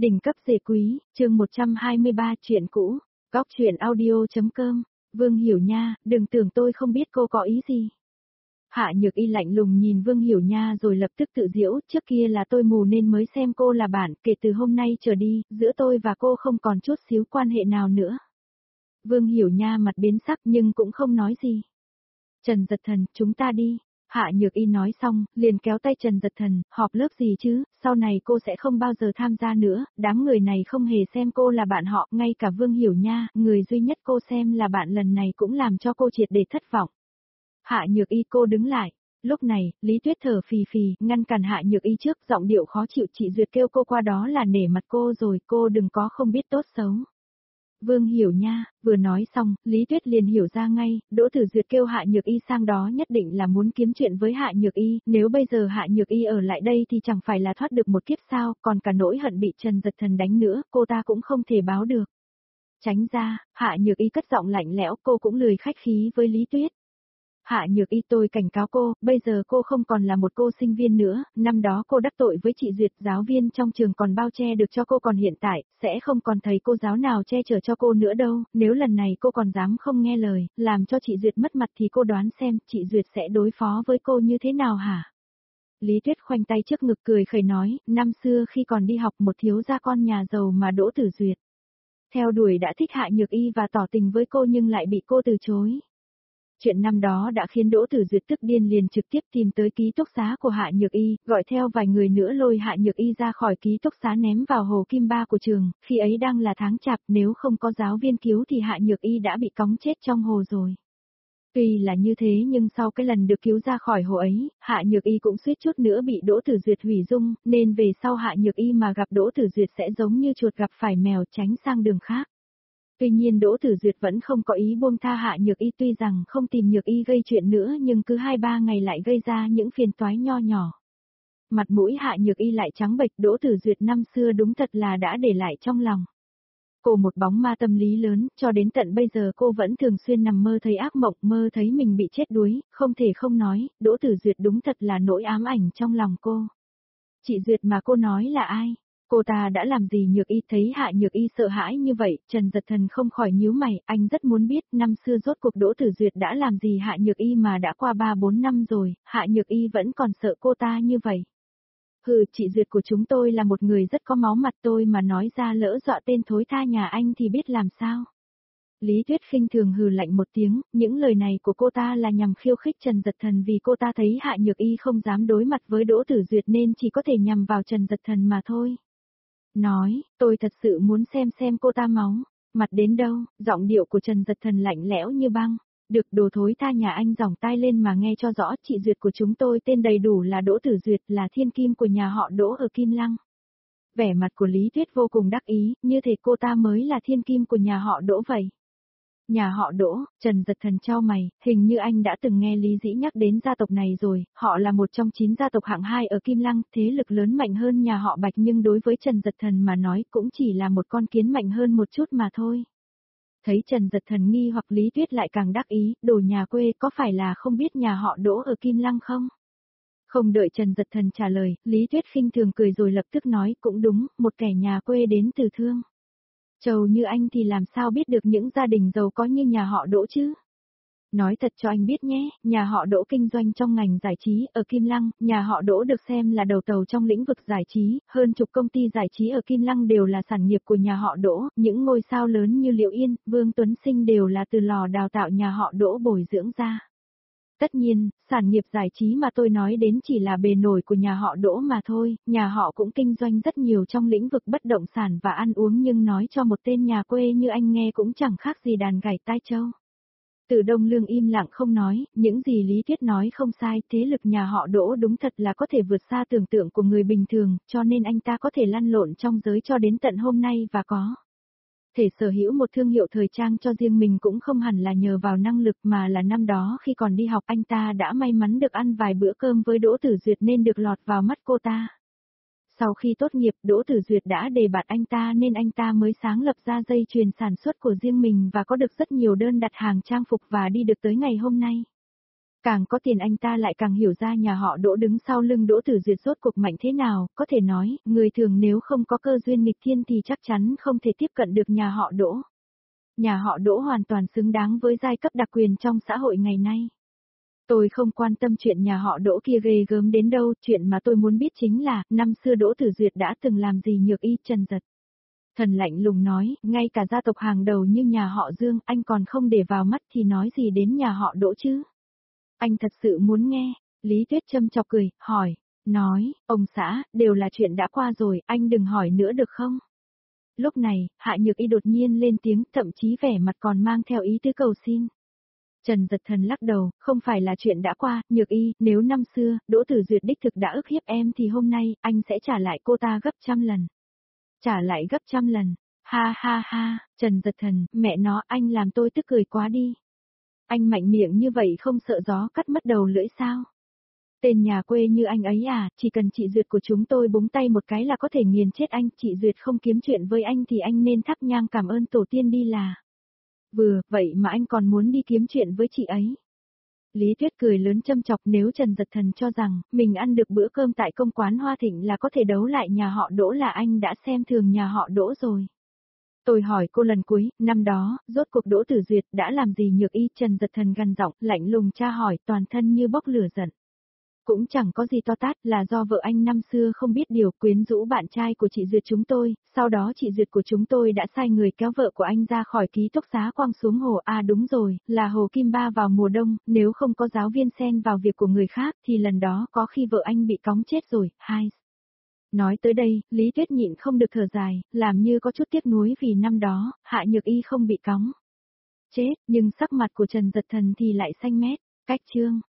Đỉnh cấp dề quý, chương 123 chuyện cũ, góc chuyện audio.com, Vương Hiểu Nha, đừng tưởng tôi không biết cô có ý gì. Hạ Nhược Y lạnh lùng nhìn Vương Hiểu Nha rồi lập tức tự giễu, trước kia là tôi mù nên mới xem cô là bạn, kể từ hôm nay trở đi, giữa tôi và cô không còn chút xíu quan hệ nào nữa. Vương Hiểu Nha mặt biến sắc nhưng cũng không nói gì. Trần Dật Thần, chúng ta đi. Hạ Nhược Y nói xong, liền kéo tay Trần Dật Thần, họp lớp gì chứ, sau này cô sẽ không bao giờ tham gia nữa, đám người này không hề xem cô là bạn họ, ngay cả Vương Hiểu Nha, người duy nhất cô xem là bạn lần này cũng làm cho cô triệt để thất vọng. Hạ Nhược Y, cô đứng lại. Lúc này, Lý Tuyết thở phì phì, ngăn cản Hạ Nhược Y trước, giọng điệu khó chịu. Chị Duyệt kêu cô qua đó là nể mặt cô rồi, cô đừng có không biết tốt xấu. Vương Hiểu Nha, vừa nói xong, Lý Tuyết liền hiểu ra ngay, Đỗ Tử Duyệt kêu Hạ Nhược Y sang đó nhất định là muốn kiếm chuyện với Hạ Nhược Y, nếu bây giờ Hạ Nhược Y ở lại đây thì chẳng phải là thoát được một kiếp sao, còn cả nỗi hận bị Trần Dật Thần đánh nữa, cô ta cũng không thể báo được. Tránh ra, Hạ Nhược Y cất giọng lạnh lẽo, cô cũng lười khách khí với Lý Tuyết. Hạ Nhược Y, tôi cảnh cáo cô, bây giờ cô không còn là một cô sinh viên nữa, năm đó cô đắc tội với chị Duyệt, giáo viên trong trường còn bao che được cho cô, còn hiện tại, sẽ không còn thầy cô giáo nào che chở cho cô nữa đâu, nếu lần này cô còn dám không nghe lời, làm cho chị Duyệt mất mặt thì cô đoán xem, chị Duyệt sẽ đối phó với cô như thế nào hả? Lý Tuyết khoanh tay trước ngực cười khẩy nói, năm xưa khi còn đi học một thiếu gia con nhà giàu mà Đỗ Tử Duyệt theo đuổi đã thích Hạ Nhược Y và tỏ tình với cô nhưng lại bị cô từ chối. Chuyện năm đó đã khiến Đỗ Tử Duyệt tức điên, liền trực tiếp tìm tới ký túc xá của Hạ Nhược Y, gọi theo vài người nữa lôi Hạ Nhược Y ra khỏi ký túc xá ném vào hồ Kim Ba của trường, khi ấy đang là tháng chạp, nếu không có giáo viên cứu thì Hạ Nhược Y đã bị cóng chết trong hồ rồi. Tuy là như thế nhưng sau cái lần được cứu ra khỏi hồ ấy, Hạ Nhược Y cũng suýt chút nữa bị Đỗ Tử Duyệt hủy dung, nên về sau Hạ Nhược Y mà gặp Đỗ Tử Duyệt sẽ giống như chuột gặp phải mèo, tránh sang đường khác. Tuy nhiên Đỗ Tử Duyệt vẫn không có ý buông tha Hạ Nhược Y, tuy rằng không tìm Nhược Y gây chuyện nữa nhưng cứ 2-3 ngày lại gây ra những phiền toái nho nhỏ. Mặt mũi Hạ Nhược Y lại trắng bệch, Đỗ Tử Duyệt năm xưa đúng thật là đã để lại trong lòng cô một bóng ma tâm lý lớn, cho đến tận bây giờ cô vẫn thường xuyên nằm mơ thấy ác mộng, mơ thấy mình bị chết đuối, không thể không nói, Đỗ Tử Duyệt đúng thật là nỗi ám ảnh trong lòng cô. Chị Duyệt mà cô nói là ai? Cô ta đã làm gì Nhược Y? Thấy Hạ Nhược Y sợ hãi như vậy, Trần Dật Thần không khỏi nhíu mày, anh rất muốn biết năm xưa rốt cuộc Đỗ Tử Duyệt đã làm gì Hạ Nhược Y mà đã qua 3-4 năm rồi, Hạ Nhược Y vẫn còn sợ cô ta như vậy. Hừ, chị Duyệt của chúng tôi là một người rất có máu mặt, tôi mà nói ra lỡ dọa tên thối tha nhà anh thì biết làm sao. Lý Tuyết khinh thường hừ lạnh một tiếng, những lời này của cô ta là nhằm khiêu khích Trần Dật Thần, vì cô ta thấy Hạ Nhược Y không dám đối mặt với Đỗ Tử Duyệt nên chỉ có thể nhằm vào Trần Dật Thần mà thôi. Nói, tôi thật sự muốn xem cô ta máu mặt đến đâu, giọng điệu của Trần Dật Thần lạnh lẽo như băng. Được, đồ thối tha nhà anh, giỏng tai lên mà nghe cho rõ, chị Duyệt của chúng tôi tên đầy đủ là Đỗ Tử Duyệt, là thiên kim của nhà họ Đỗ ở Kim Lăng. Vẻ mặt của Lý Tuyết vô cùng đắc ý, như thể cô ta mới là thiên kim của nhà họ Đỗ vậy. Nhà họ Đỗ, Trần Dật Thần chau mày, hình như anh đã từng nghe Lý Dĩ nhắc đến gia tộc này rồi, họ là một trong 9 gia tộc hạng 2 ở Kim Lăng, thế lực lớn mạnh hơn nhà họ Bạch nhưng đối với Trần Dật Thần mà nói cũng chỉ là một con kiến mạnh hơn một chút mà thôi. Thấy Trần Dật Thần nghi hoặc, Lý Tuyết lại càng đắc ý, đồ nhà quê, có phải là không biết nhà họ Đỗ ở Kim Lăng không? Không đợi Trần Dật Thần trả lời, Lý Tuyết khinh thường cười rồi lập tức nói, cũng đúng, một kẻ nhà quê đến từ Thương Châu như anh thì làm sao biết được những gia đình giàu có như nhà họ Đỗ chứ? Nói thật cho anh biết nhé, nhà họ Đỗ kinh doanh trong ngành giải trí ở Kim Lăng, nhà họ Đỗ được xem là đầu tàu trong lĩnh vực giải trí, hơn chục công ty giải trí ở Kim Lăng đều là sản nghiệp của nhà họ Đỗ, những ngôi sao lớn như Liễu Yên, Vương Tuấn Sinh đều là từ lò đào tạo nhà họ Đỗ bồi dưỡng ra. Tất nhiên, sản nghiệp giải trí mà tôi nói đến chỉ là bề nổi của nhà họ Đỗ mà thôi, nhà họ cũng kinh doanh rất nhiều trong lĩnh vực bất động sản và ăn uống, nhưng nói cho một tên nhà quê như anh nghe cũng chẳng khác gì đàn gảy tai trâu. Từ Đông Lương im lặng không nói, những gì Lý Tuyết nói không sai, thế lực nhà họ Đỗ đúng thật là có thể vượt xa tưởng tượng của người bình thường, cho nên anh ta có thể lăn lộn trong giới cho đến tận hôm nay và có thể sở hữu một thương hiệu thời trang cho riêng mình cũng không hẳn là nhờ vào năng lực mà là năm đó khi còn đi học anh ta đã may mắn được ăn vài bữa cơm với Đỗ Tử Duyệt nên được lọt vào mắt cô ta. Sau khi tốt nghiệp, Đỗ Tử Duyệt đã đề bạt anh ta nên anh ta mới sáng lập ra dây chuyền sản xuất của riêng mình và có được rất nhiều đơn đặt hàng trang phục và đi được tới ngày hôm nay. Càng có tiền anh ta lại càng hiểu ra nhà họ Đỗ đứng sau lưng Đỗ Tử Duyệt rốt cuộc mạnh thế nào, có thể nói, người thường nếu không có cơ duyên nghịch thiên thì chắc chắn không thể tiếp cận được nhà họ Đỗ. Nhà họ Đỗ hoàn toàn xứng đáng với giai cấp đặc quyền trong xã hội ngày nay. Tôi không quan tâm chuyện nhà họ Đỗ kia ghê gớm đến đâu, chuyện mà tôi muốn biết chính là, năm xưa Đỗ Tử Duyệt đã từng làm gì nhược y Trần Giật. Thần lạnh lùng nói, ngay cả gia tộc hàng đầu như nhà họ Dương, anh còn không để vào mắt thì nói gì đến nhà họ Đỗ chứ? Anh thật sự muốn nghe, Lý Tuyết châm chọc cười, hỏi, nói, ông xã, đều là chuyện đã qua rồi, anh đừng hỏi nữa được không? Lúc này, Hạ Nhược Y đột nhiên lên tiếng, thậm chí vẻ mặt còn mang theo ý tứ cầu xin. Trần Giật Thần lắc đầu, không phải là chuyện đã qua, Nhược Y, nếu năm xưa, Đỗ Tử Duyệt đích thực đã ức hiếp em thì hôm nay, anh sẽ trả lại cô ta gấp 100 lần. Trả lại gấp 100 lần. Ha ha ha, Trần Giật Thần, mẹ nó, anh làm tôi tức cười quá đi. Anh mạnh miệng như vậy không sợ gió cắt mất đầu lưỡi sao? Tên nhà quê như anh ấy à, chỉ cần chị Duyệt của chúng tôi búng tay một cái là có thể nghiền chết anh, chị Duyệt không kiếm chuyện với anh thì anh nên thắp nhang cảm ơn tổ tiên đi là. Vậy mà anh còn muốn đi kiếm chuyện với chị ấy. Lý Tuyết cười lớn châm chọc, nếu Trần Giật Thần cho rằng mình ăn được bữa cơm tại công quán Hoa Thịnh là có thể đấu lại nhà họ Đỗ là anh đã xem thường nhà họ Đỗ rồi. Tôi hỏi cô lần cuối, năm đó, rốt cuộc Đỗ Tử Duyệt đã làm gì nhược y? Trần Giật Thần gằn giọng, lạnh lùng tra hỏi, toàn thân như bốc lửa giận. Cũng chẳng có gì to tát, là do vợ anh năm xưa không biết điều quyến rũ bạn trai của chị Duyệt chúng tôi, sau đó chị Duyệt của chúng tôi đã sai người kéo vợ của anh ra khỏi ký túc xá quăng xuống hồ. À đúng rồi, là hồ Kim Ba vào mùa đông, nếu không có giáo viên xen vào việc của người khác thì lần đó có khi vợ anh bị cóng chết rồi. Hai. Nói tới đây, Lý Tuyết nhịn không được thở dài, làm như có chút tiếc nuối vì năm đó, Hạ Nhược Y không bị cóng chết, nhưng sắc mặt của Trần Giật Thần thì lại xanh mét. Cách chương